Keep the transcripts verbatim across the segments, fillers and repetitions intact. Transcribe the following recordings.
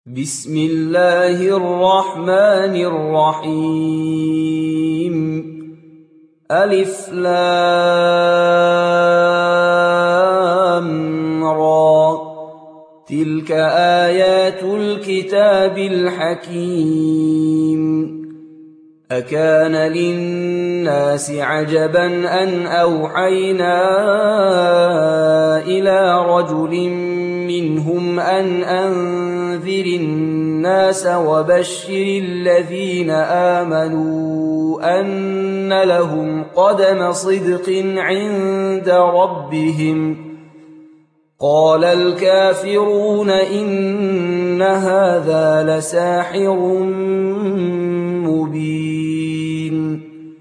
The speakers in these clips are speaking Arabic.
بسم الله الرحمن الرحيم. ألف لام را. تلك آيات الكتاب الحكيم. أكان للناس عجبا أن أوحينا إلى رجل منهم أن أنذر الناس وبشر الذين آمنوا أن لهم قدم صدق عند ربهم. قال الكافرون إن هذا لساحر مبين.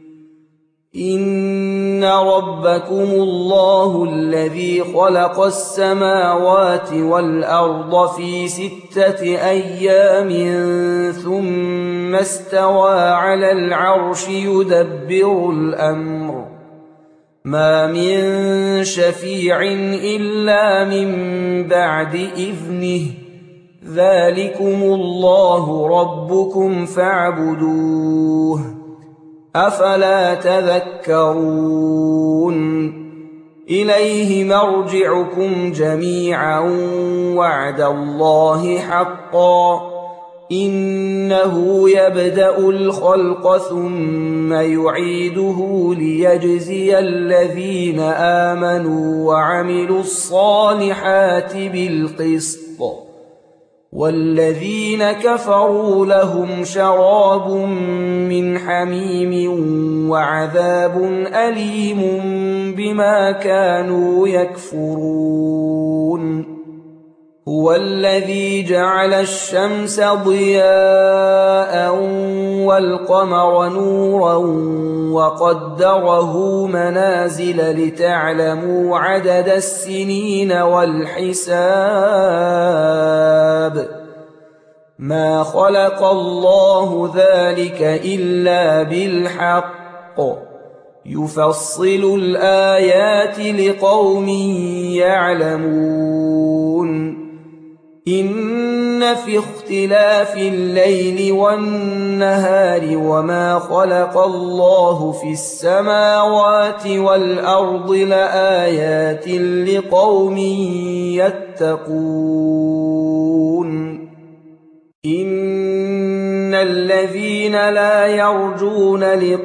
إن ربكم الله الذي خلق السماوات والأرض في ستة أيام ثم استوى على العرش يدبر الأمر. ما من شفيع إلا من بعد إذنه. ذلكم الله ربكم فاعبدوه. أفلا تذكرون. إليه مرجعكم جميعا وعد الله حقا. إنه يبدأ الخلق ثم يعيده ليجزي الذين آمنوا وعملوا الصالحات بالقسط. والذين كفروا لهم شراب من حميم وعذاب أليم بما كانوا يكفرون. هو الذي جعل الشمس ضياء والقمر نورا وقدره منازل لتعلموا عدد السنين والحساب. ما خلق الله ذلك إلا بالحق. يفصل الآيات لقوم يعلمون. إن في اختلاف الليل والنهار وما خلق الله في السماوات والأرض لآيات لقوم يتقون. إن الذين لا يرجون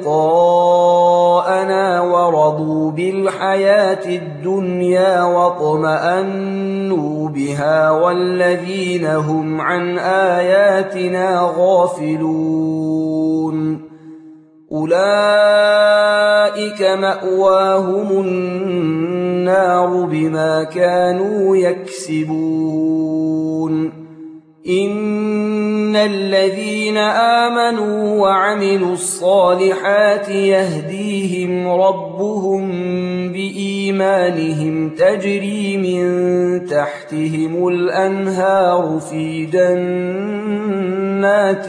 لقاءنا ورضوا بالحياة الدنيا واطمأنوا بها والذين هم عن آياتنا غافلون أولئك مأواهم النار بما كانوا يكسبون. إن الذين آمنوا وعملوا الصالحات يهديهم ربهم بإيمانهم تجري من تحتهم الأنهار في جنات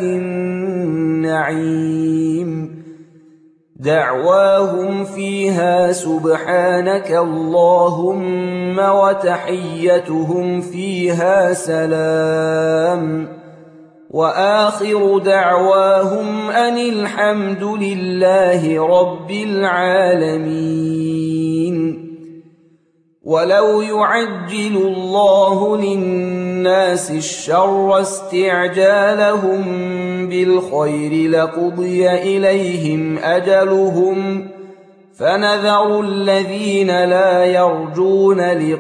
النعيم. دعواهم فيها سبحانك اللهم وتحيتهم فيها سلام. وآخر دعواهم أن الحمد لله رب العالمين. ولو يعجل الله للناس الشر استعجالهم بالخير لقضي إليهم أجلهم. فنذر الذين لا يرجون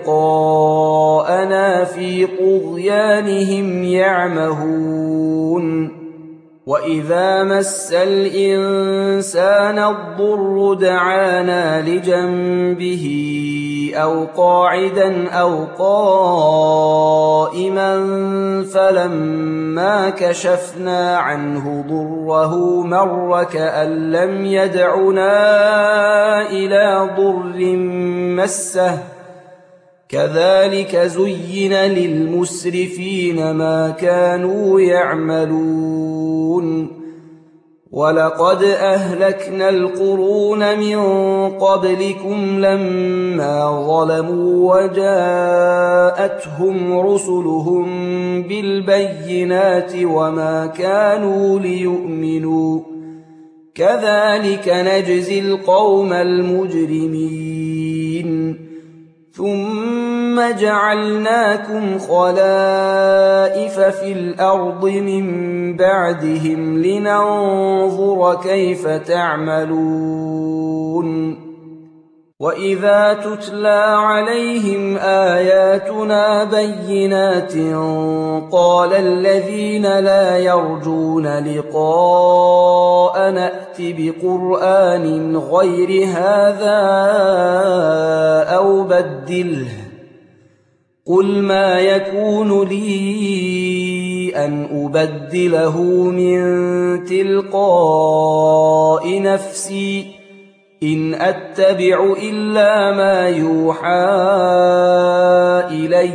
لقاءنا في طغيانهم يعمهون. وإذا مس الإنسان الضر دعانا لجنبه أو قاعدا أو قائما فلما كشفنا عنه ضره مر كأن لم يدعنا إلى ضر مسه. كذلك زين للمسرفين ما كانوا يعملون. وَلَقَدْ أَهْلَكْنَا الْقُرُونَ مِنْ قَبْلِكُمْ لَمَّا ظَلَمُوا وَجَاءَتْهُمْ رُسُلُهُم بِالْبَيِّنَاتِ وَمَا كَانُوا لِيُؤْمِنُوا كَذَلِكَ نَجْزِي الْقَوْمَ الْمُجْرِمِينَ ثُمَّ جَعَلْنَاكُمْ خَلَائِفَ فِي الْأَرْضِ مِنْ بَعْدِهِمْ لِنَنْظُرَ كَيْفَ تَعْمَلُونَ وَإِذَا تُتْلَى عَلَيْهِمْ آيَاتُنَا بَيِّنَاتٍ قَالَ الَّذِينَ لَا يَرْجُونَ لِقَاءَنَا ائْتِ بِقُرْآنٍ غَيْرِ هَذَا أَوْ بَدِّلْهُ قُلْ مَا يَكُونُ لِي أَنْ أُبَدِّلَهُ مِنْ تِلْقَاءِ نَفْسِي إِنْ أَتَّبِعُ إِلَّا مَا يُوحَى إِلَيَّ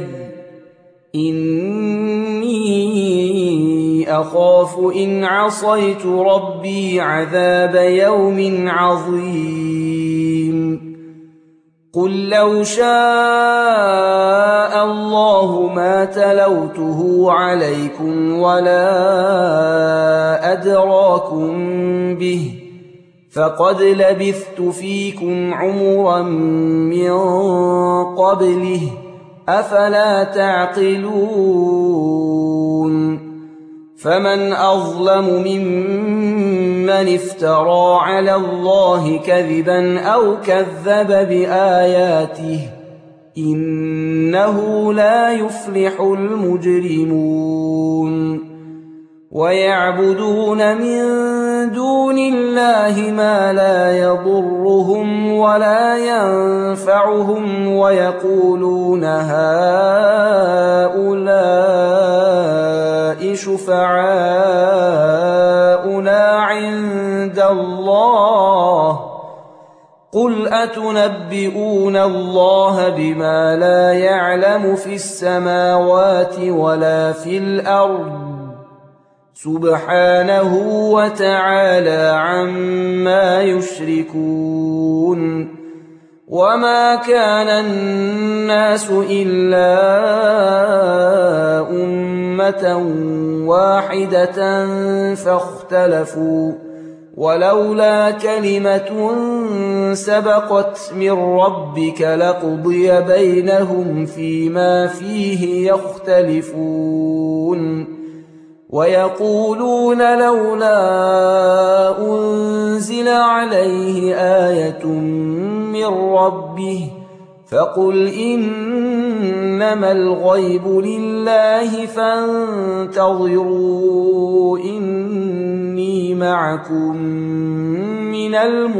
إِنِّي أَخَافُ إِنْ عَصَيْتُ رَبِّي عَذَابَ يَوْمٍ عَظِيمٍ قُل لَّوْ شَاءَ اللَّهُ مَا تَلَوْتُهُ عَلَيْكُمْ وَلَا أَدْرَاكُمْ بِهِ فَقَدْ لَبِثْتُ فِيكُمْ عُمُرًا مِّن قَبْلِهِ أَفَلَا تَعْقِلُونَ فَمَنْ أَظْلَمُ مِمَّنِ افْتَرَىٰ عَلَى اللَّهِ كَذِبًا أَوْ كَذَّبَ بِآيَاتِهِ إِنَّهُ لَا يُفْلِحُ الْمُجْرِمُونَ وَيَعْبُدُونَ مِن دُونِ اللَّهِ مَا لَا يَضُرُّهُمْ وَلَا يَنفَعُهُمْ وَيَقُولُونَ هَٰؤُلَاءِ شُفَعَاؤُنَا عِندَ اللَّهِ قُلْ أَتُنَبِّئُونَ اللَّهَ بِمَا لَا يَعْلَمُ فِي السَّمَاوَاتِ وَلَا فِي الْأَرْضِ سُبْحَانَهُ وَتَعَالَى عَمَّا يُشْرِكُونَ وَمَا كَانَ النَّاسُ إِلَّا أُمَّةً وَاحِدَةً فَاخْتَلَفُوا وَلَوْلَا كَلِمَةٌ سَبَقَتْ مِنْ رَبِّكَ لَقُضِيَ بَيْنَهُمْ فِيمَا فِيهِ يَخْتَلِفُونَ وَيَقُولُونَ لَوْلَا أُنْزِلَ عَلَيْهِ آيَةٌ مِّن رَّبِّهِ فَقُلْ إِنَّمَا الْغَيْبُ لِلَّهِ فَانتَظِرُوا إِنِّي مَعَكُمْ مِنَ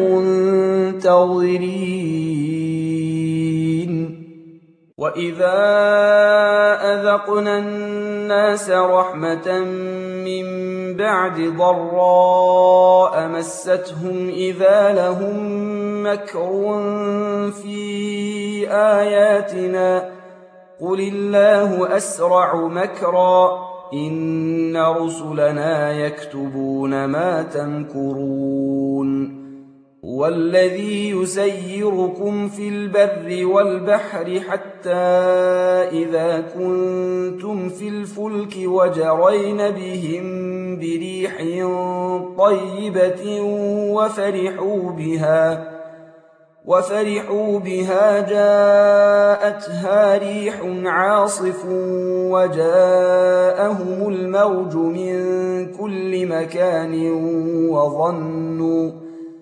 الْمُنتَظِرِينَ وَإِذَا أَذَقْنَا النَّاسَ رَحْمَةً مِّن بَعْدِ ضَرَّاءَ مَسَّتْهُمْ إِذَا لَهُم مَّكْرٌ فِي آيَاتِنَا قُلِ اللَّهُ أَسْرَعُ مَكْرًا إِنَّ رُسُلَنَا يَكْتُبُونَ مَا تَمْكُرُونَ هُوَ الَّذِي يُسَيِّرُكُمْ فِي الْبَرِّ وَالْبَحْرِ حَتَّىٰ إِذَا كُنتُمْ فِي الْفُلْكِ وَجَرَيْنَ بِهِم بِرِيحٍ طَيِّبَةٍ وَفَرِحُوا بِهَا وَفَرِحُوا بِهَا جَاءَتْهَا رِيحٌ عَاصِفٌ وَجَاءَهُمُ الْمَوْجُ مِن كُلِّ مَكَانٍ وَظَنُّوا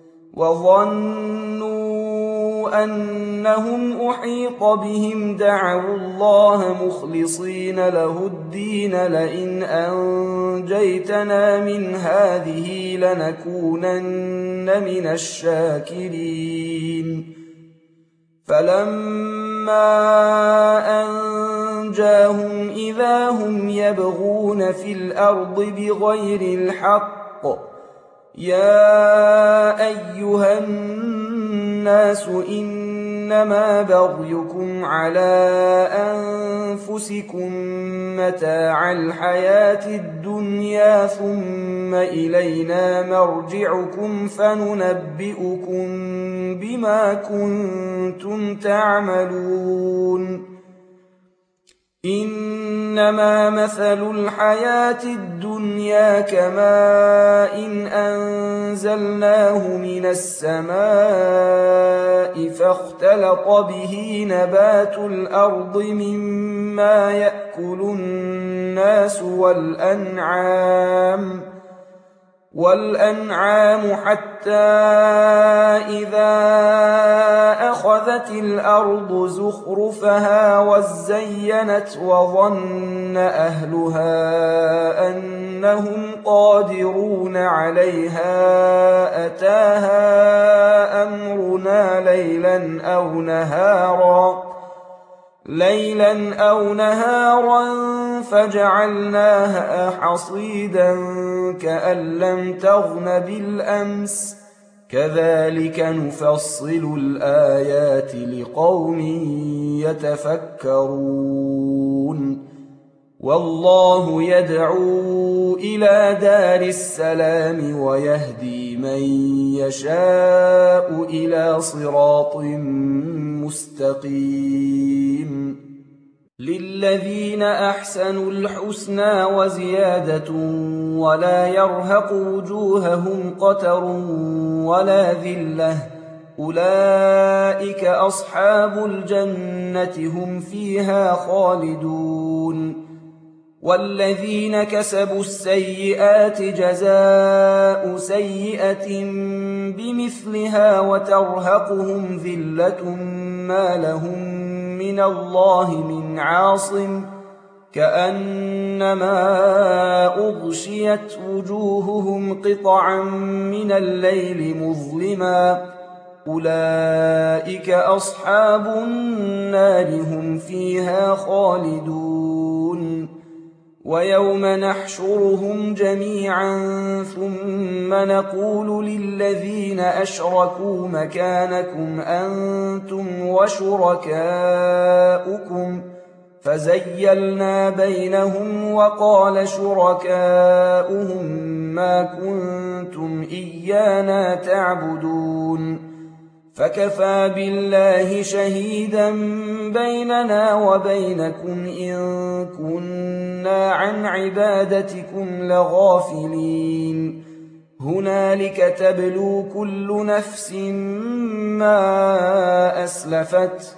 وَظَنُّوا أَنَّهُمْ أُحِيطَ بِهِمْ دَعَوُا اللَّهَ مُخْلِصِينَ لَهُ الدِّينَ لَئِنْ أَنجَيْتَنَا مِنْ هَٰذِهِ لَنَكُونَنَّ مِنَ الشَّاكِرِينَ فَلَمَّا أَنجَاهُمْ إِذَا هُمْ يَبْغُونَ فِي الْأَرْضِ بِغَيْرِ الْحَقِّ يَا أَيُّهَا النَّاسُ إِنَّ إنما بغيكم على أنفسكم متاع الحياة الدنيا ثم إلينا مرجعكم فننبئكم بما كنتم تعملون إنما مثل الحياة الدنيا كماء إن أنزلناه من السماء فاختلط به نبات الأرض مما يأكل الناس والأنعام والأنعام حتى إذا أخذت الأرض زخرفها وزينت وظن أهلها أنهم قادرون عليها أتاها أمرنا ليلا أو نهارا ليلا أو نهارا فجعلناها حصيدا كأن لم تغن بالأمس كذلك نفصل الآيات لقوم يتفكرون والله يدعو إلى دار السلام ويهدي من يشاء إلى صراط مستقيم للذين أحسنوا الحسنى وزيادة ولا يرهق وجوههم قتر ولا ذلة أولئك أصحاب الجنة هم فيها خالدون والذين كسبوا السيئات جزاء سيئة بمثلها وترهقهم ذلة ما لهم من الله من عاصم كأنما أغشيت وجوههم قطعا من الليل مظلما أولئك أصحاب النار هم فيها خالدون ويوم نحشرهم جميعا ثم نقول للذين أشركوا مكانكم أنتم وشركاؤكم فزيلنا بينهم وقال شركاؤهم ما كنتم إيانا تعبدون فكفى بالله شهيدا بيننا وبينكم إن كنا عن عبادتكم لغافلين هنالك تبلو كل نفس ما أسلفت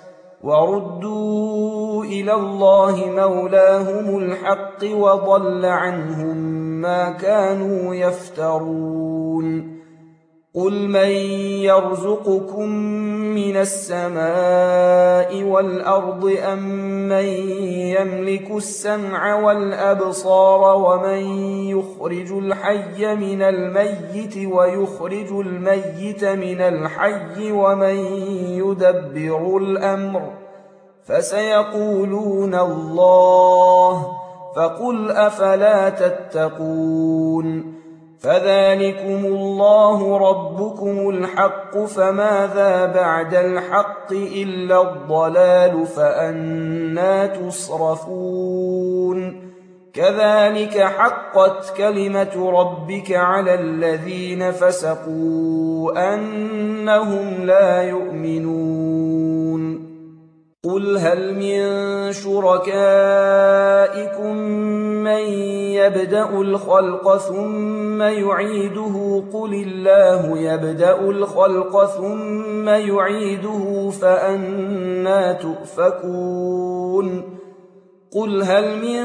وردوا إلى الله مولاهم الحق وضل عنهم ما كانوا يفترون قل من يرزقكم من السماء والأرض أم من يملك السمع والأبصار ومن يخرج الحي من الميت ويخرج الميت من الحي ومن يدبر الأمر فسيقولون الله فقل أفلا تتقون فذلكم الله ربكم الحق فماذا بعد الحق إلا الضلال فأنى تصرفون كذلك حقت كلمة ربك على الذين فسقوا أنهم لا يؤمنون قل هل من شركائكم من يبدأ الخلق ثم يعيده قل الله يبدأ الخلق ثم يعيده فأنى تؤفكون قل هل من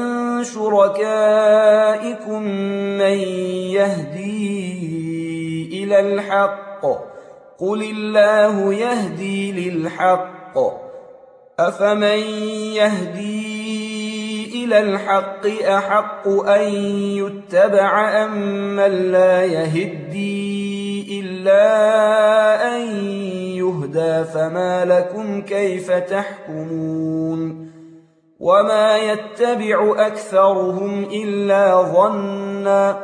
شركائكم من يهدي إلى الحق قل الله يهدي للحق أفمن يهدي إلى الحق أحق أن يتبع أم من لا يهدي إلا أن يهدى فما لكم كيف تحكمون وما يتبع أكثرهم إلا ظنا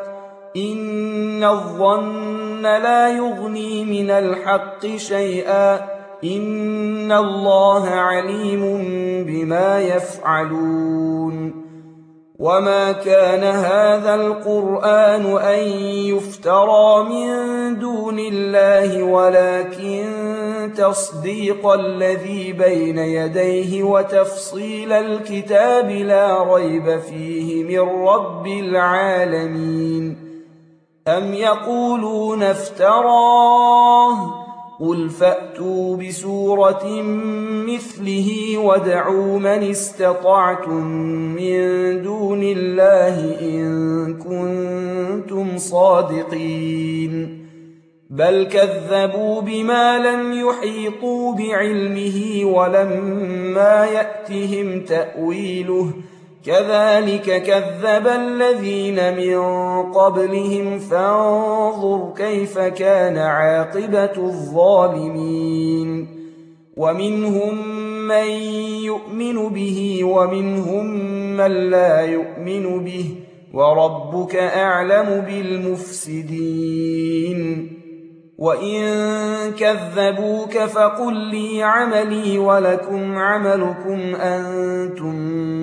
إن الظن لا يغني من الحق شيئا إن الله عليم بما يفعلون وما كان هذا القرآن أن يفترى من دون الله ولكن تصديق الذي بين يديه وتفصيل الكتاب لا ريب فيه من رب العالمين أم يقولون افتراه قل فأتوا بسورة مثله وادعوا من استطعتم من دون الله إن كنتم صادقين بل كذبوا بما لم يحيطوا بعلمه ولما يأتهم تأويله كذلك كذب الذين من قبلهم فانظر كيف كان عاقبة الظالمين ومنهم من يؤمن به ومنهم من لا يؤمن به وربك أعلم بالمفسدين وإن كذبوك فقل لي عملي ولكم عملكم أنتم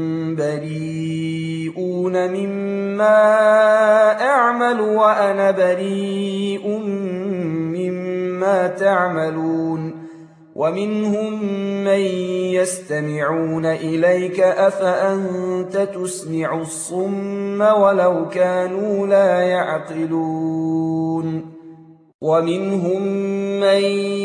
بريئون مما أعمل وأنا بريء مما تعملون ومنهم من يستمعون إليك أفأنت تسمع الصم ولو كانوا لا يعقلون ومنهم من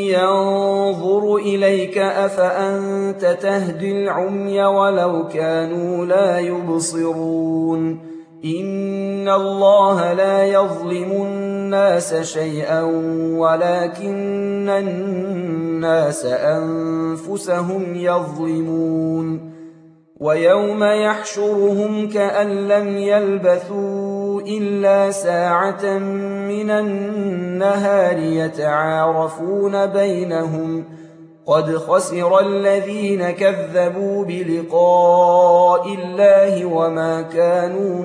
ينظر إليك أفأنت تهدي العمي ولو كانوا لا يبصرون إن الله لا يظلم الناس شيئا ولكن الناس أنفسهم يظلمون ويوم يحشرهم كأن لم يلبثوا إلا ساعة من النهار يتعارفون بينهم قد خسر الذين كذبوا بلقاء الله وما كانوا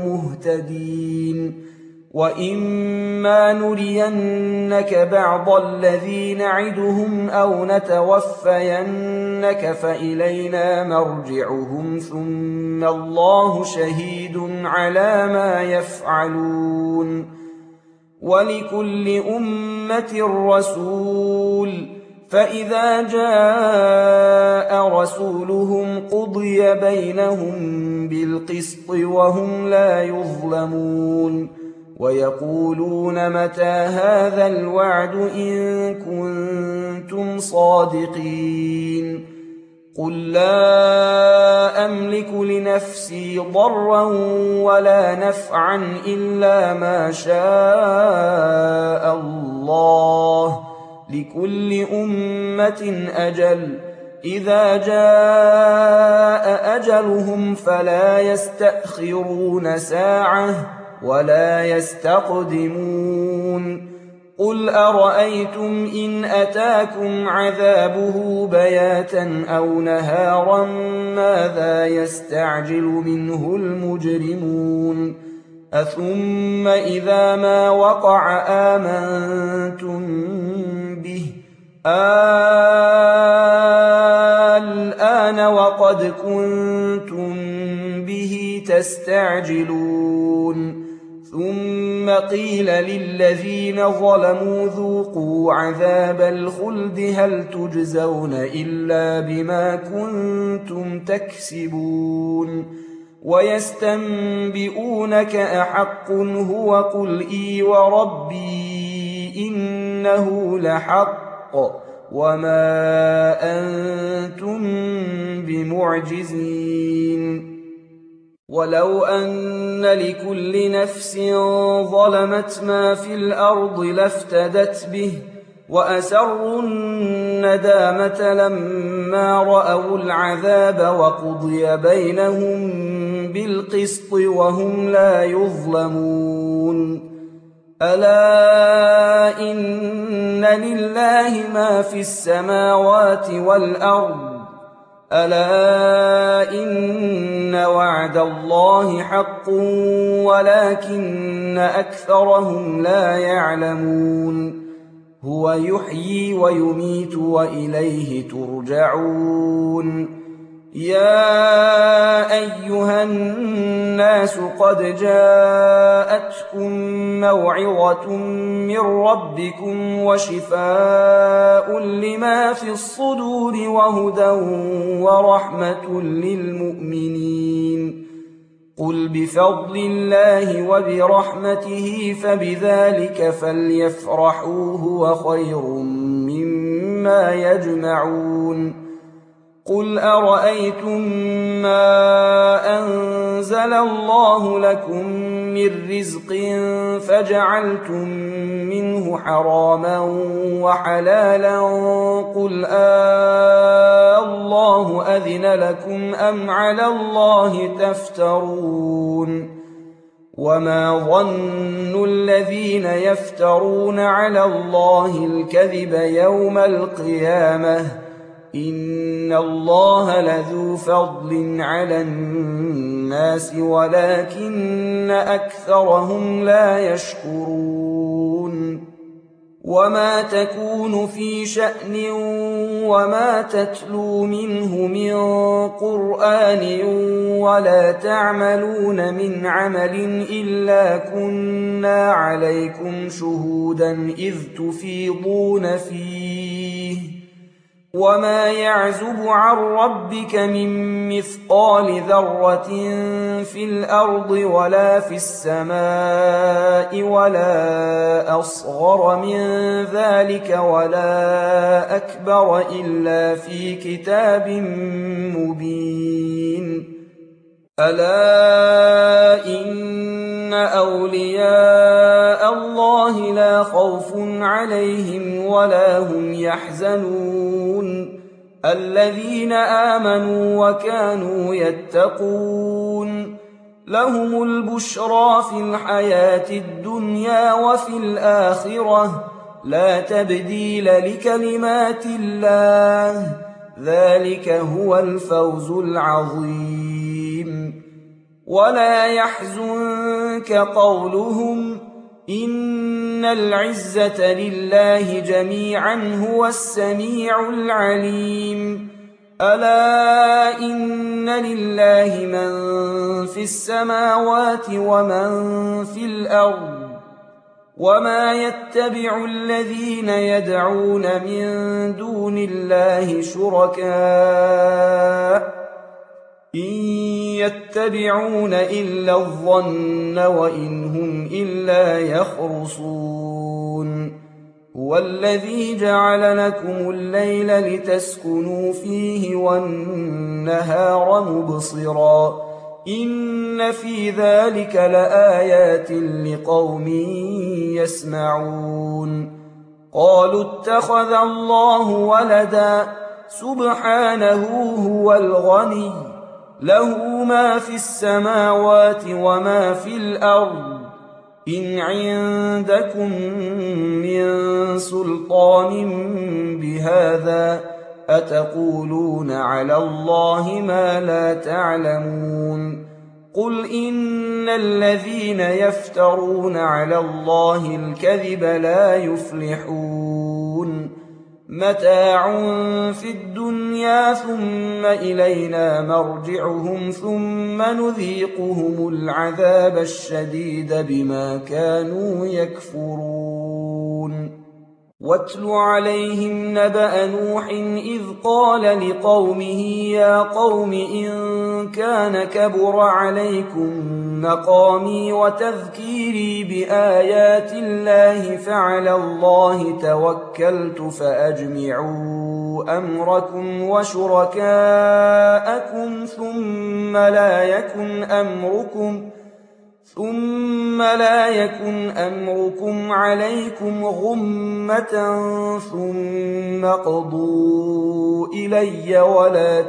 مهتدين وإما نرينك بعض الذي نعدهم أو نتوفينك فإلينا مرجعهم ثم الله شهيد على ما يفعلون ولكل أمة رسول فإذا جاء رسولهم قضي بينهم بالقسط وهم لا يظلمون ويقولون متى هذا الوعد إن كنتم صادقين قل لا أملك لنفسي ضرا ولا نفعا إلا ما شاء الله لكل أمة أجل إذا جاء أجلهم فلا يستأخرون ساعة ولا يستقدمون قل أرأيتم إن أتاكم عذابه بياتا أو نهارا ماذا يستعجل منه المجرمون أثم إذا ما وقع آمنتم به الآن وقد كنتم به تستعجلون ثم قيل للذين ظلموا ذوقوا عذاب الخلد هل تجزون إلا بما كنتم تكسبون ويستنبئونك أحق هو قل إي وربي إنه لحق وما أنتم بمعجزين ولو أن لكل نفس ظلمت ما في الأرض لافتدت به وأسروا الندامة لما رأوا العذاب وقضي بينهم بالقسط وهم لا يظلمون ألا إن لله ما في السماوات والأرض ألا إن وعد الله حق ولكن أكثرهم لا يعلمون هو يحيي ويميت وإليه ترجعون. يا أيها الناس قد جاءتكم موعظة من ربكم وشفاء لما في الصدور وهدى ورحمة للمؤمنين. قل بفضل الله وبرحمته فبذلك فليفرحوا هو خير مما يجمعون. قل أرأيتم ما أنزل الله لكم من رزق فجعلتم منه حراما وحلالا قل آه الله أذن لكم أم على الله تفترون. وما ظن الذين يفترون على الله الكذب يوم القيامة إن الله لذو فضل على الناس ولكن أكثرهم لا يشكرون. وما تكون في شأن وما تتلو منه من قرآن ولا تعملون من عمل إلا كنا عليكم شهودا إذ تفيضون فيه. وما يعزب عن ربك من مثقال ذرة في الأرض ولا في السماء ولا أصغر من ذلك ولا أكبر إلا في كتاب مبين. ألا إن أولياء الله لا خوف عليهم ولا هم يحزنون الذين آمنوا وكانوا يتقون. لهم البشرى في الحياة الدنيا وفي الآخرة لا تبديل لكلمات الله ذلك هو الفوز العظيم. ولا يحزنك قولهم إن العزة لله جميعا هو السميع العليم. ألا إن لله من في السماوات ومن في الأرض وما يتبع الذين يدعون من دون الله شركاء إن يتبعون إلا الظن وإن هم إلا يخرصون. هو الذي جعل لكم الليل لتسكنوا فيه والنهار مبصرا إن في ذلك لآيات لقوم يسمعون. قالوا اتخذ الله ولدا سبحانه هو الغني له ما في السماوات وما في الأرض إن عندكم من سلطان بهذا أتقولون على الله ما لا تعلمون. قل إن الذين يفترون على الله الكذب لا يفلحون. متاع في الدنيا ثم إلينا مرجعهم ثم نذيقهم العذاب الشديد بما كانوا يكفرون. واتل عليهم نبأ نوح إذ قال لقومه يا قوم إن كان كبر عليكم مقامي وتذكيري بآيات الله فعلى الله توكلت فأجمعوا أمركم وشركاءكم ثم لا يكن أمركم ثم لا يكن أمركم عليكم غمة ثم اقضوا إلي ولا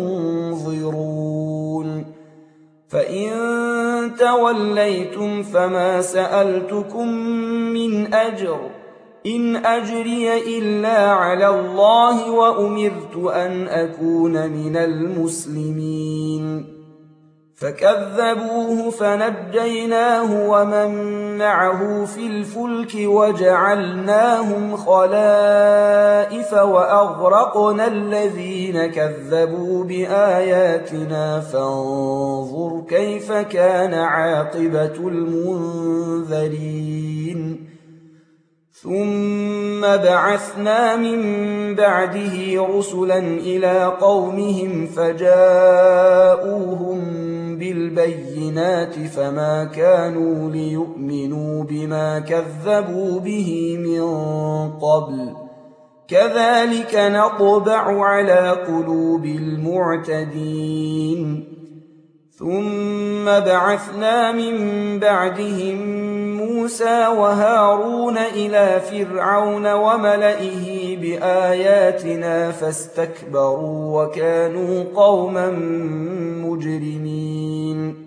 تنظرون. فإن توليتم فما سألتكم من أجر إن أجري إلا على الله وأمرت أن أكون من المسلمين. فكذبوه فنجيناه ومن معه في الفلك وجعلناهم خلائف وأغرقنا الذين كذبوا بآياتنا فانظر كيف كان عاقبة المنذرين ثم بعثنا من بعده رسلا إلى قومهم فجاءوهم بالبينات فما كانوا ليؤمنوا بما كذبوا به من قبل كذلك نطبع على قلوب المعتدين ثم بعثنا من بعدهم موسى وهارون إلى فرعون وملئه بآياتنا فاستكبروا وكانوا قوما مجرمين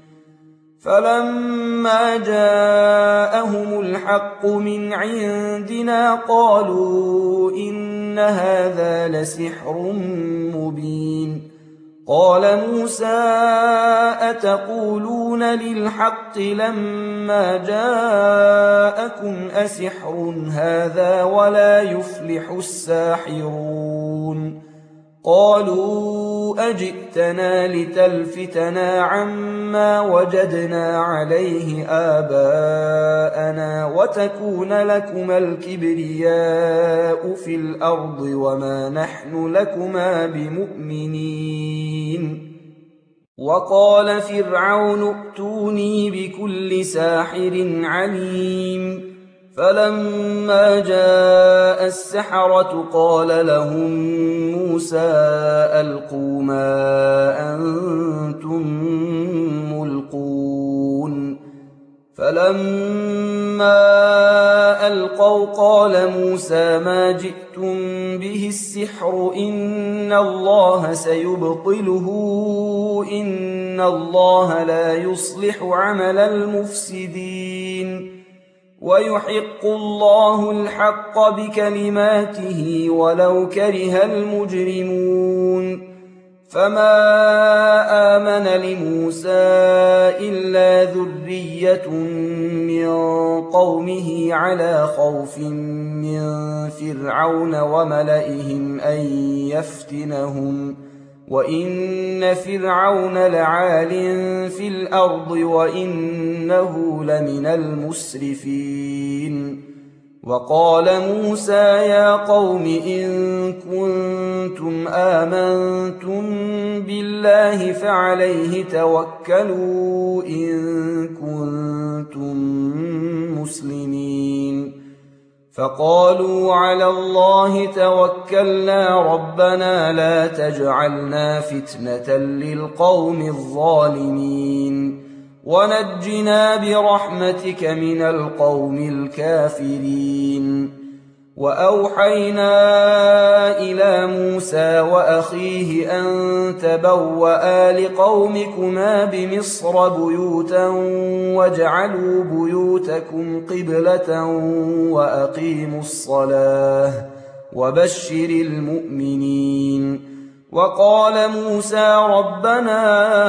فلما جاءهم الحق من عندنا قالوا إن هذا لسحر مبين قال موسى أتقولون للحق لما جاءكم أسحر هذا ولا يفلح الساحرون قالوا أجئتنا لتلفتنا عما وجدنا عليه آباءنا وتكون لكما الكبرياء في الأرض وما نحن لكما بمؤمنين وقال فرعون ائتوني بكل ساحر عليم فلما جاء السحرة قال لهم موسى ألقوا ما أنتم ملقون فلما ألقوا قال موسى ما جئتم به السحر إن الله سيبطله إن الله لا يصلح عمل المفسدين ويحق الله الحق بكلماته ولو كره المجرمون فما آمن لموسى إلا ذرية من قومه على خوف من فرعون وملئهم أن يفتنهم وإن فرعون لعال في الأرض وإنه لمن المسرفين وقال موسى يا قوم إن كنتم آمنتم بالله فعليه توكلوا إن كنتم مسلمين فقالوا على الله توكلنا ربنا لا تجعلنا فتنة للقوم الظالمين ونجنا برحمتك من القوم الكافرين وأوحينا إلى موسى وأخيه أن تبوأ لقومكما بمصر بيوتا واجعلوا بيوتكم قبلة وأقيموا الصلاة وبشر المؤمنين وقال موسى ربنا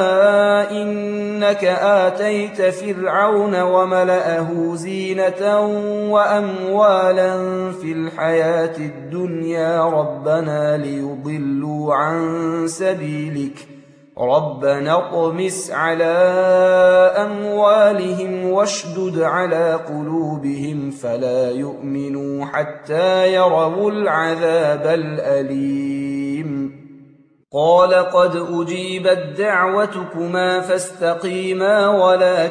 إنك آتيت فرعون وملأه زينة وأموالا في الحياة الدنيا ربنا ليضلوا عن سبيلك ربنا اطمس على أموالهم واشدد على قلوبهم فلا يؤمنوا حتى يروا العذاب الأليم قال قد أجيبت دعوتكما فاستقيما ولا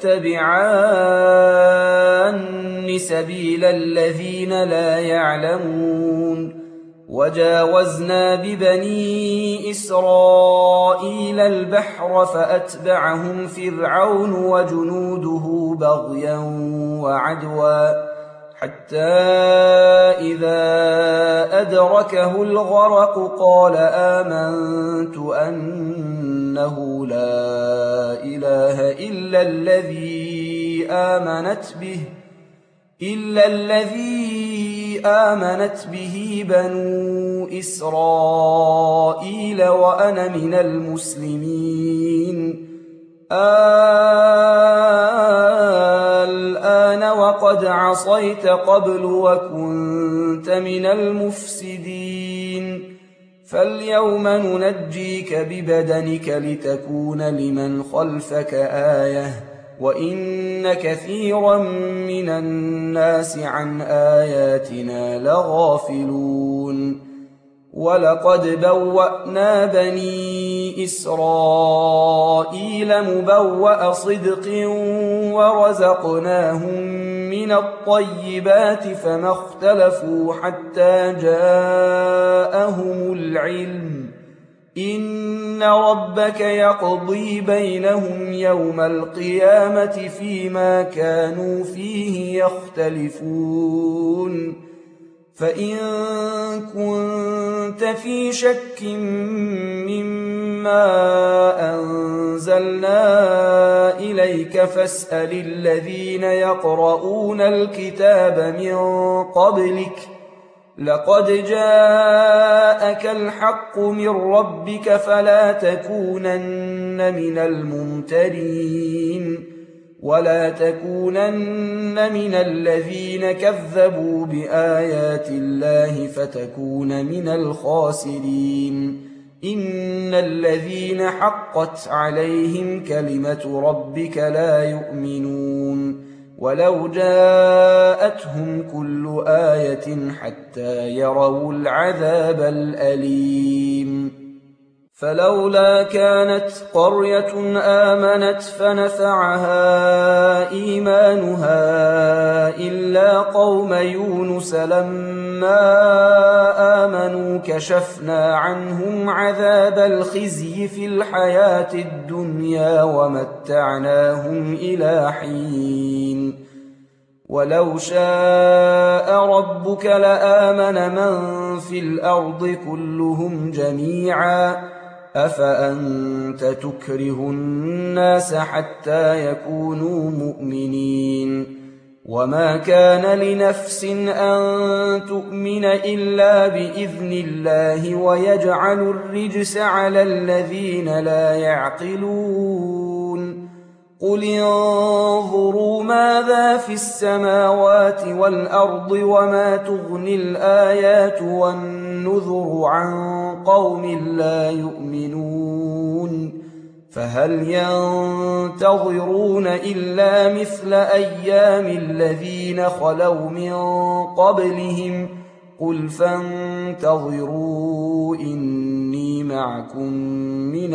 تتبعان سبيل الذين لا يعلمون وجاوزنا ببني إسرائيل البحر فأتبعهم فرعون وجنوده بغيا وعدوا حتى إذا أدركه الغرق قال آمنت أنه لا إله إلا الذي آمنت به إلا الذي آمنت به بنو إسرائيل وأنا من المسلمين الآن وقد عصيت قبل وكنت من المفسدين فاليوم ننجيك ببدنك لتكون لمن خلفك آية وإن كثيرا من الناس عن آياتنا لغافلون ولقد بوأنا بني إسرائيل مبوأ صدق ورزقناهم من الطيبات فما اختلفوا حتى جاءهم العلم إن ربك يقضي بينهم يوم القيامة فيما كانوا فيه يختلفون فإن كنت في شك مما أنزلنا إليك فاسأل الذين يقرؤون الكتاب من قبلك لقد جاءك الحق من ربك فلا تكونن من الممترين ولا تكونن من الذين كذبوا بآيات الله فتكون من الخاسرين إن الذين حقت عليهم كلمة ربك لا يؤمنون ولو جاءتهم كل آية حتى يروا العذاب الأليم فلولا كانت قرية آمنت فنفعها إيمانها إلا قوم يونس لما آمنوا كشفنا عنهم عذاب الخزي في الحياة الدنيا ومتعناهم إلى حين ولو شاء ربك لآمن من في الأرض كلهم جميعا أفأنت تكره الناس حتى يكونوا مؤمنين وما كان لنفس أن تؤمن إلا بإذن الله ويجعل الرجس على الذين لا يعقلون قل انظروا ماذا في السماوات والأرض وما تغني الآيات والنذر عن قوم لا يؤمنون فهل ينتظرون إلا مثل أيام الذين خلوا من قبلهم قل فانتظروا إني معكم من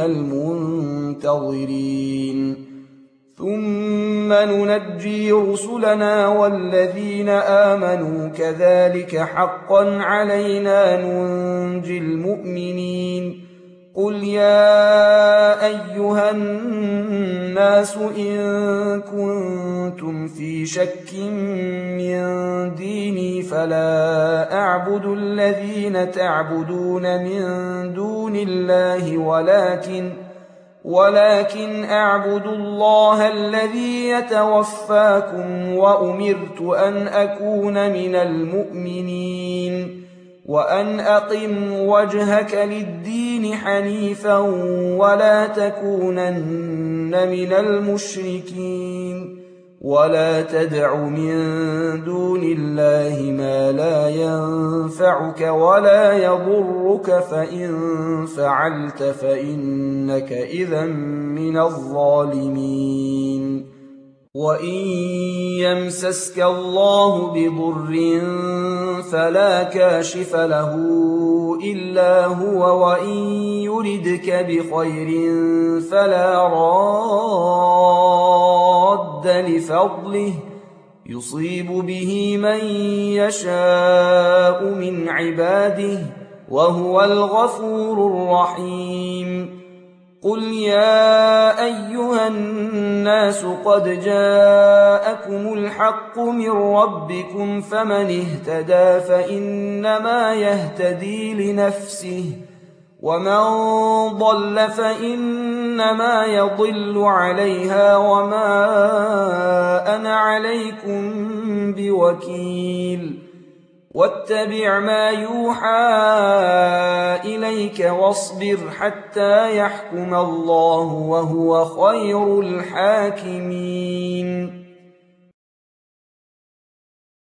المنتظرين ثم ننجي رسلنا والذين آمنوا كذلك حقا علينا ننجي المؤمنين قل يا أيها الناس إن كنتم في شك من ديني فلا أعبد الذين تعبدون من دون الله ولكن ولكن أعبد الله الذي يتوفاكم وأمرت أن أكون من المؤمنين وأن أقم وجهك للدين حنيفا ولا تكونن من المشركين ولا تدع من دون الله ما لا ينفعك ولا يضرك فإن فعلت فإنك إذا من الظالمين وإن يمسسك الله بضر فلا كاشف له إلا هو وإن يردك بخير فلا راد لفضله يصيب به من يشاء من عباده وهو الغفور الرحيم قل يا أيها الناس قد جاءكم الحق من ربكم فمن اهتدى فإنما يهتدي لنفسه ومن ضل فإنما يضل عليها وما أنا عليكم بوكيل واتبع ما يوحى إليك واصبر حتى يحكم الله وهو خير الحاكمين.